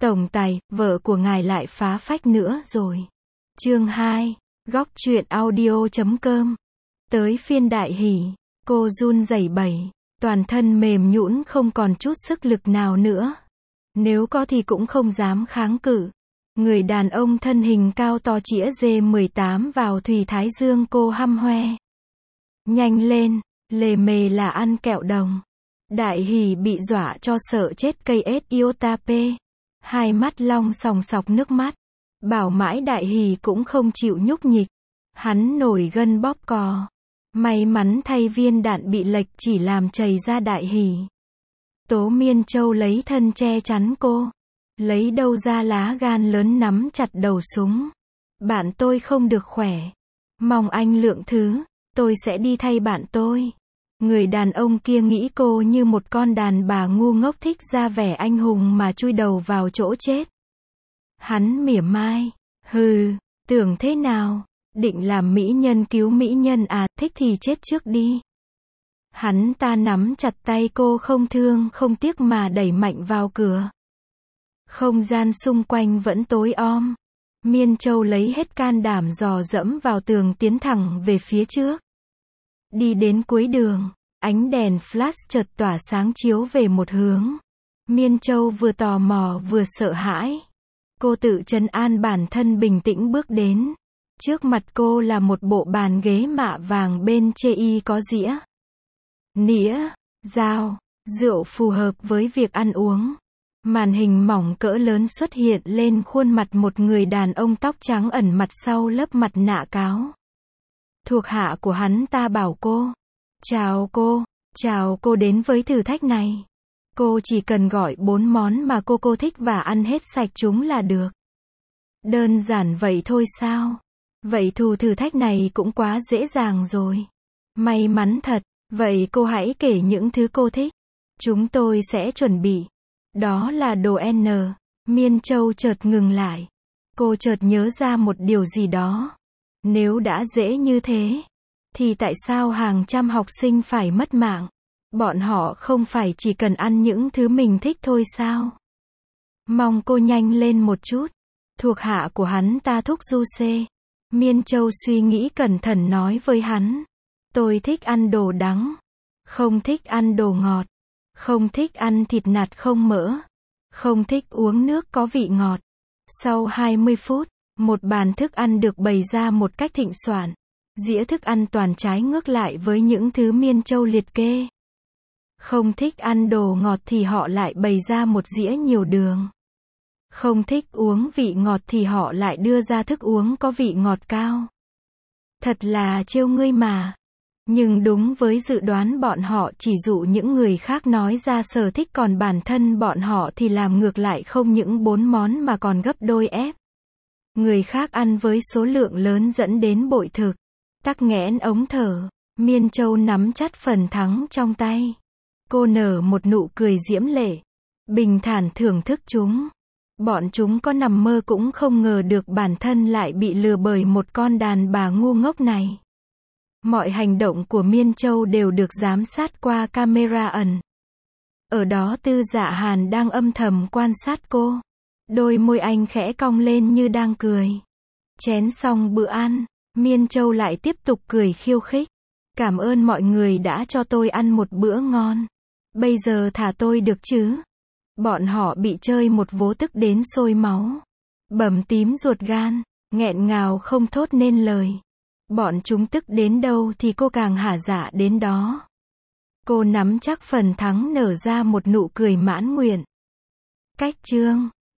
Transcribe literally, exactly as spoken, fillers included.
Tổng tài, vợ của ngài lại phá phách nữa rồi. Chương hai, góc truyện audio chấm com. Tới phiên Đại Hỷ, cô run rẩy bẩy, toàn thân mềm nhũn không còn chút sức lực nào nữa. Nếu có thì cũng không dám kháng cự. Người đàn ông thân hình cao to chĩa dê mười tám vào thùy thái dương cô hăm hoe. Nhanh lên, lề mề là ăn kẹo đồng. Đại Hỷ bị dọa cho sợ chết cây ết iotape. Hai mắt long sòng sọc nước mắt. Bảo mãi Đại Hỷ cũng không chịu nhúc nhích. Hắn nổi gân bóp cò. May mắn thay viên đạn bị lệch chỉ làm chảy ra Đại Hỷ. Tố Miên Châu lấy thân che chắn cô. Lấy đâu ra lá gan lớn nắm chặt đầu súng. Bạn tôi không được khỏe. Mong anh lượng thứ, tôi sẽ đi thay bạn tôi. Người đàn ông kia nghĩ cô như một con đàn bà ngu ngốc thích ra vẻ anh hùng mà chui đầu vào chỗ chết. Hắn mỉa mai, hừ, tưởng thế nào, định làm mỹ nhân cứu mỹ nhân à, thích thì chết trước đi. Hắn ta nắm chặt tay cô không thương không tiếc mà đẩy mạnh vào cửa. Không gian xung quanh vẫn tối om. Miên Châu lấy hết can đảm dò dẫm vào tường tiến thẳng về phía trước. Đi đến cuối đường, ánh đèn flash chợt tỏa sáng chiếu về một hướng. Miên Châu vừa tò mò vừa sợ hãi. Cô tự trấn an bản thân bình tĩnh bước đến. Trước mặt cô là một bộ bàn ghế mạ vàng bên chê y có dĩa, nĩa, dao, rượu phù hợp với việc ăn uống. Màn hình mỏng cỡ lớn xuất hiện lên khuôn mặt một người đàn ông tóc trắng ẩn mặt sau lớp mặt nạ cáo. Thuộc hạ của hắn ta bảo cô. Chào cô, chào cô đến với thử thách này. Cô chỉ cần gọi bốn món mà cô cô thích và ăn hết sạch chúng là được. Đơn giản vậy thôi sao? Vậy thù thử thách này cũng quá dễ dàng rồi. May mắn thật, vậy cô hãy kể những thứ cô thích. Chúng tôi sẽ chuẩn bị. Đó là đồ N. Miên Châu chợt ngừng lại. Cô chợt nhớ ra một điều gì đó. Nếu đã dễ như thế, thì tại sao hàng trăm học sinh phải mất mạng? Bọn họ không phải chỉ cần ăn những thứ mình thích thôi sao? Mong cô nhanh lên một chút. Thuộc hạ của hắn ta thúc du xê. Miên Châu suy nghĩ cẩn thận nói với hắn. Tôi thích ăn đồ đắng. Không thích ăn đồ ngọt. Không thích ăn thịt nạc không mỡ. Không thích uống nước có vị ngọt. Sau hai mươi phút, một bàn thức ăn được bày ra một cách thịnh soạn. Dĩa thức ăn toàn trái ngược lại với những thứ Miên Châu liệt kê. Không thích ăn đồ ngọt thì họ lại bày ra một dĩa nhiều đường. Không thích uống vị ngọt thì họ lại đưa ra thức uống có vị ngọt cao. Thật là trêu ngươi mà. Nhưng đúng với dự đoán bọn họ chỉ dụ những người khác nói ra sở thích còn bản thân bọn họ thì làm ngược lại không những bốn món mà còn gấp đôi ép. Người khác ăn với số lượng lớn dẫn đến bội thực. Tắc nghẽn ống thở. Miên Châu nắm chặt phần thắng trong tay. Cô nở một nụ cười diễm lệ. Bình thản thưởng thức chúng. Bọn chúng có nằm mơ cũng không ngờ được bản thân lại bị lừa bởi một con đàn bà ngu ngốc này. Mọi hành động của Miên Châu đều được giám sát qua camera ẩn. Ở đó Tư Dạ Hàn đang âm thầm quan sát cô. Đôi môi anh khẽ cong lên như đang cười. Chén xong bữa ăn, Miên Châu lại tiếp tục cười khiêu khích. Cảm ơn mọi người đã cho tôi ăn một bữa ngon. Bây giờ thả tôi được chứ? Bọn họ bị chơi một vố tức đến sôi máu. Bầm tím ruột gan, nghẹn ngào không thốt nên lời. Bọn chúng tức đến đâu thì cô càng hả dạ đến đó. Cô nắm chắc phần thắng nở ra một nụ cười mãn nguyện. Cách chương